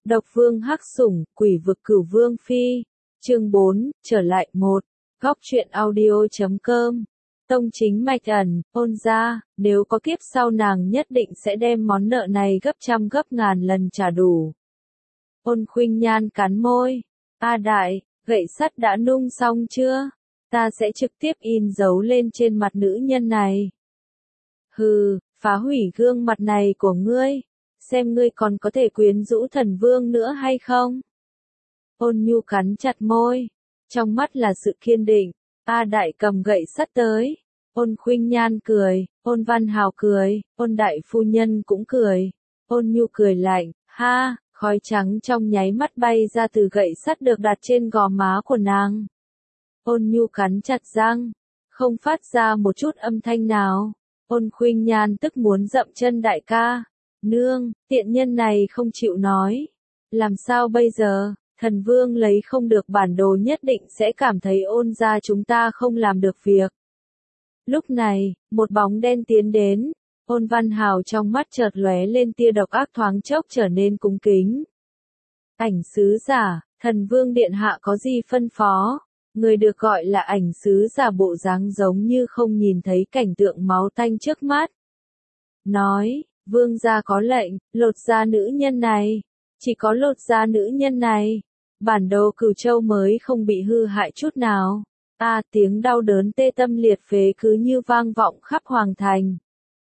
Độc vương hắc sủng, quỷ vực cửu vương phi. Chương 4, trở lại 1. Góc truyện audio.com. Tông chính mạch ẩn, ôn ra, nếu có kiếp sau nàng nhất định sẽ đem món nợ này gấp trăm gấp ngàn lần trả đủ. Ôn Khuynh Nhan cắn môi. A đại, gậy sắt đã nung xong chưa? Ta sẽ trực tiếp in dấu lên trên mặt nữ nhân này. Hừ, phá hủy gương mặt này của ngươi. Xem ngươi còn có thể quyến rũ thần vương nữa hay không? Ôn Nhu cắn chặt môi. Trong mắt là sự kiên định. A đại cầm gậy sắt tới. Ôn Khuynh Nhan cười, Ôn Văn Hào cười, Ôn đại phu nhân cũng cười. Ôn Nhu cười lạnh, ha, khói trắng trong nháy mắt bay ra từ gậy sắt được đặt trên gò má của nàng. Ôn Nhu cắn chặt răng, không phát ra một chút âm thanh nào. Ôn Khuynh Nhan tức muốn dậm chân đại ca. Nương, tiện nhân này không chịu nói. Làm sao bây giờ? Thần vương lấy không được bản đồ nhất định sẽ cảm thấy ôn gia chúng ta không làm được việc. Lúc này, một bóng đen tiến đến. Ôn Văn Hào trong mắt chợt lóe lên tia độc ác, thoáng chốc trở nên cung kính. Ảnh sứ giả, thần vương điện hạ có gì phân phó? Người được gọi là ảnh sứ giả bộ dáng giống như không nhìn thấy cảnh tượng máu tanh trước mắt. Nói, vương gia có lệnh, lột da nữ nhân này. Chỉ có lột da nữ nhân này. Bản đồ Cửu Châu mới không bị hư hại chút nào. Tiếng đau đớn tê tâm liệt phế cứ như vang vọng khắp hoàng thành.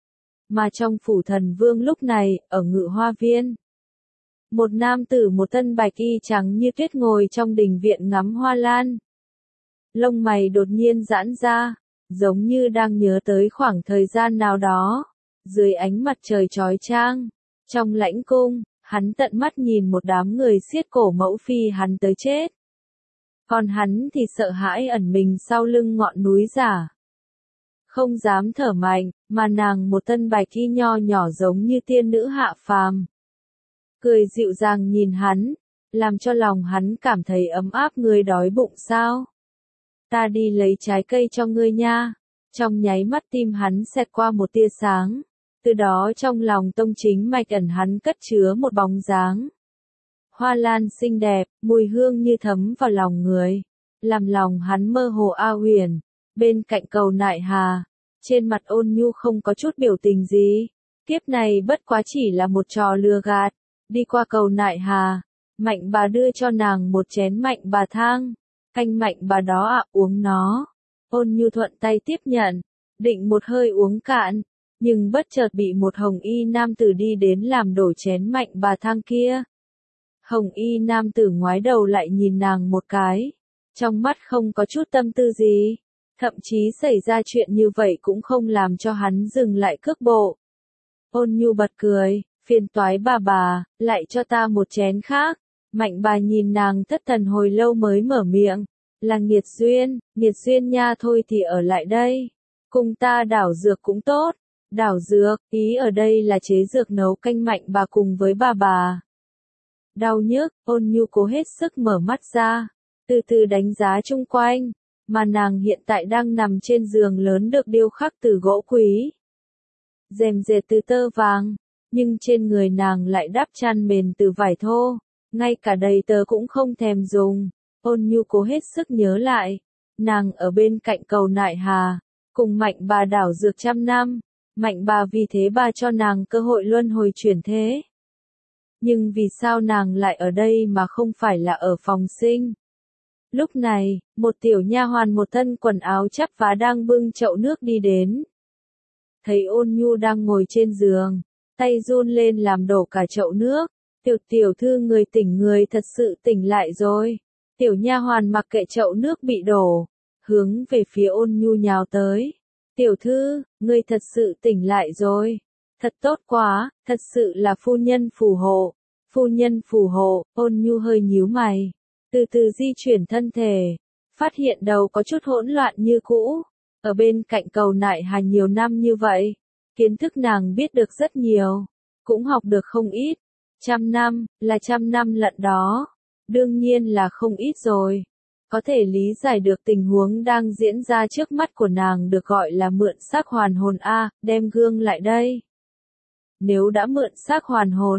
Mà trong phủ thần vương lúc này, ở Ngự Hoa Viên, một nam tử một thân bạch y trắng như tuyết ngồi trong đình viện ngắm hoa lan. Lông mày đột nhiên giãn ra, giống như đang nhớ tới khoảng thời gian nào đó. Dưới ánh mặt trời chói chang, trong lãnh cung, hắn tận mắt nhìn một đám người xiết cổ mẫu phi hắn tới chết. Còn hắn thì sợ hãi ẩn mình sau lưng ngọn núi giả. Không dám thở mạnh, mà nàng một thân bạch y nho nhỏ giống như tiên nữ hạ phàm. Cười dịu dàng nhìn hắn, làm cho lòng hắn cảm thấy ấm áp. Ngươi đói bụng sao? Ta đi lấy trái cây cho ngươi nha. Trong nháy mắt tim hắn xẹt qua một tia sáng. Từ đó trong lòng tông chính mạch ẩn hắn cất chứa một bóng dáng. Hoa lan xinh đẹp, mùi hương như thấm vào lòng người. Làm lòng hắn mơ hồ ao huyền. Bên cạnh cầu nại hà, trên mặt Ôn Nhu không có chút biểu tình gì. Kiếp này bất quá chỉ là một trò lừa gạt. Đi qua cầu nại hà, Mạnh bà đưa cho nàng một chén Mạnh bà thang. Canh Mạnh bà đó uống nó. Ôn Nhu thuận tay tiếp nhận, định một hơi uống cạn. Nhưng bất chợt bị một hồng y nam tử đi đến làm đổ chén Mạnh bà thang kia. Hồng y nam tử ngoái đầu lại nhìn nàng một cái. Trong mắt không có chút tâm tư gì. Thậm chí xảy ra chuyện như vậy cũng không làm cho hắn dừng lại cước bộ. Ôn Nhu bật cười, phiền toái bà, lại cho ta một chén khác. Mạnh bà nhìn nàng thất thần hồi lâu mới mở miệng. Là nghiệt duyên nha, thôi thì ở lại đây. Cùng ta đảo dược cũng tốt. Đảo dược, ý ở đây là chế dược nấu canh Mạnh bà cùng với bà. Đau nhức, Ôn Nhu cố hết sức mở mắt ra, từ từ đánh giá chung quanh, mà nàng hiện tại đang nằm trên giường lớn được điêu khắc từ gỗ quý. Rèm dệt từ tơ vàng, nhưng trên người nàng lại đắp chăn mền từ vải thô, ngay cả đầy tớ cũng không thèm dùng. Ôn Nhu cố hết sức nhớ lại, nàng ở bên cạnh cầu nại hà, cùng Mạnh bà đảo dược trăm năm. Mạnh bà vì thế bà cho nàng cơ hội luân hồi chuyển thế. Nhưng vì sao nàng lại ở đây mà không phải là ở phòng sinh? Lúc này, một tiểu nha hoàn một thân quần áo chắp vá đang bưng chậu nước đi đến. Thấy Ôn Nhu đang ngồi trên giường, tay run lên làm đổ cả chậu nước. Tiểu thư người thật sự tỉnh lại rồi. Tiểu nha hoàn mặc kệ chậu nước bị đổ, hướng về phía Ôn Nhu nhào tới. Tiểu thư, ngươi thật sự tỉnh lại rồi. Thật tốt quá, thật sự là phu nhân phù hộ. Phu nhân phù hộ, Ôn Nhu hơi nhíu mày. Từ từ di chuyển thân thể. Phát hiện đầu có chút hỗn loạn như cũ. Ở bên cạnh cầu nại hà nhiều năm như vậy. Kiến thức nàng biết được rất nhiều. Cũng học được không ít. 100 năm, là 100 năm lận đó. Đương nhiên là không ít rồi. Có thể lý giải được tình huống đang diễn ra trước mắt của nàng được gọi là mượn xác hoàn hồn đem gương lại đây. Nếu đã mượn xác hoàn hồn,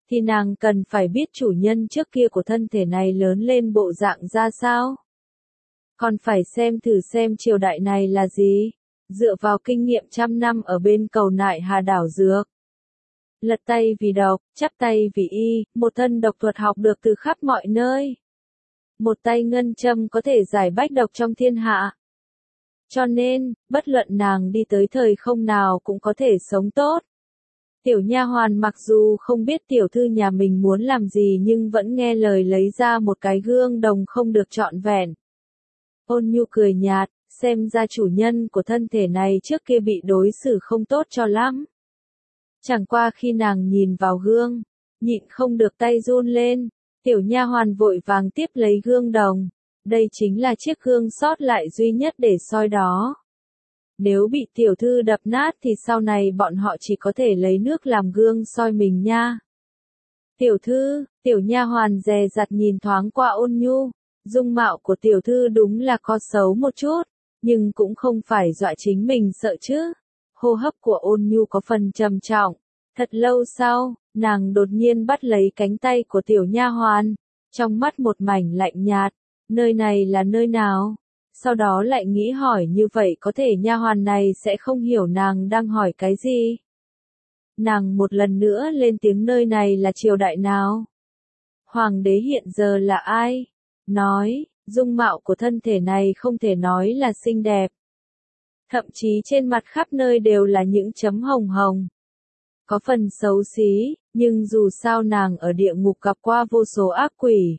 thì nàng cần phải biết chủ nhân trước kia của thân thể này lớn lên bộ dạng ra sao. Còn phải xem thử xem triều đại này là gì, dựa vào kinh nghiệm trăm năm ở bên cầu nại Hà đảo dược. Lật tay vì độc, chắp tay vì y, một thân độc thuật học được từ khắp mọi nơi. Một tay ngân châm có thể giải bách độc trong thiên hạ. Cho nên, bất luận nàng đi tới thời không nào cũng có thể sống tốt. Tiểu nha hoàn mặc dù không biết tiểu thư nhà mình muốn làm gì nhưng vẫn nghe lời lấy ra một cái gương đồng không được trọn vẹn. Ôn Nhu cười nhạt, xem ra chủ nhân của thân thể này trước kia bị đối xử không tốt cho lắm. Chẳng qua khi nàng nhìn vào gương, nhịn không được tay run lên, tiểu nha hoàn vội vàng tiếp lấy gương đồng. Đây chính là chiếc gương sót lại duy nhất để soi đó. Nếu bị tiểu thư đập nát thì sau này bọn họ chỉ có thể lấy nước làm gương soi mình nha. Tiểu thư, tiểu nha hoàn dè dặt nhìn thoáng qua Ôn Nhu, dung mạo của tiểu thư đúng là có xấu một chút, nhưng cũng không phải dọa chính mình sợ chứ. Hô hấp của Ôn Nhu có phần trầm trọng. Thật lâu sau, nàng đột nhiên bắt lấy cánh tay của tiểu nha hoàn, trong mắt một mảnh lạnh nhạt, nơi này là nơi nào? Sau đó lại nghĩ hỏi như vậy có thể nha hoàn này sẽ không hiểu nàng đang hỏi cái gì. Nàng một lần nữa lên tiếng nơi này là triều đại nào? Hoàng đế hiện giờ là ai? Nói, dung mạo của thân thể này không thể nói là xinh đẹp. Thậm chí trên mặt khắp nơi đều là những chấm hồng hồng. Có phần xấu xí, nhưng dù sao nàng ở địa ngục gặp qua vô số ác quỷ.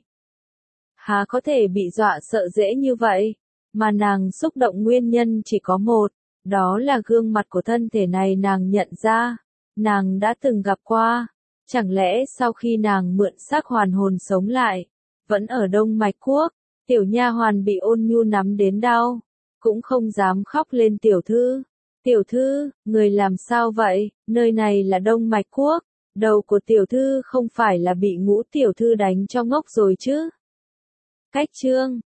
Há có thể bị dọa sợ dễ như vậy, mà nàng xúc động nguyên nhân chỉ có một, đó là gương mặt của thân thể này nàng nhận ra, nàng đã từng gặp qua. Chẳng lẽ sau khi nàng mượn xác hoàn hồn sống lại, vẫn ở Đông Mạch Quốc, tiểu nha hoàn bị Ôn Nhu nắm đến đau, cũng không dám khóc lên tiểu thư. Tiểu thư, người làm sao vậy, nơi này là Đông Mạch Quốc, đầu của tiểu thư không phải là bị Ngũ tiểu thư đánh cho ngốc rồi chứ. Cách chương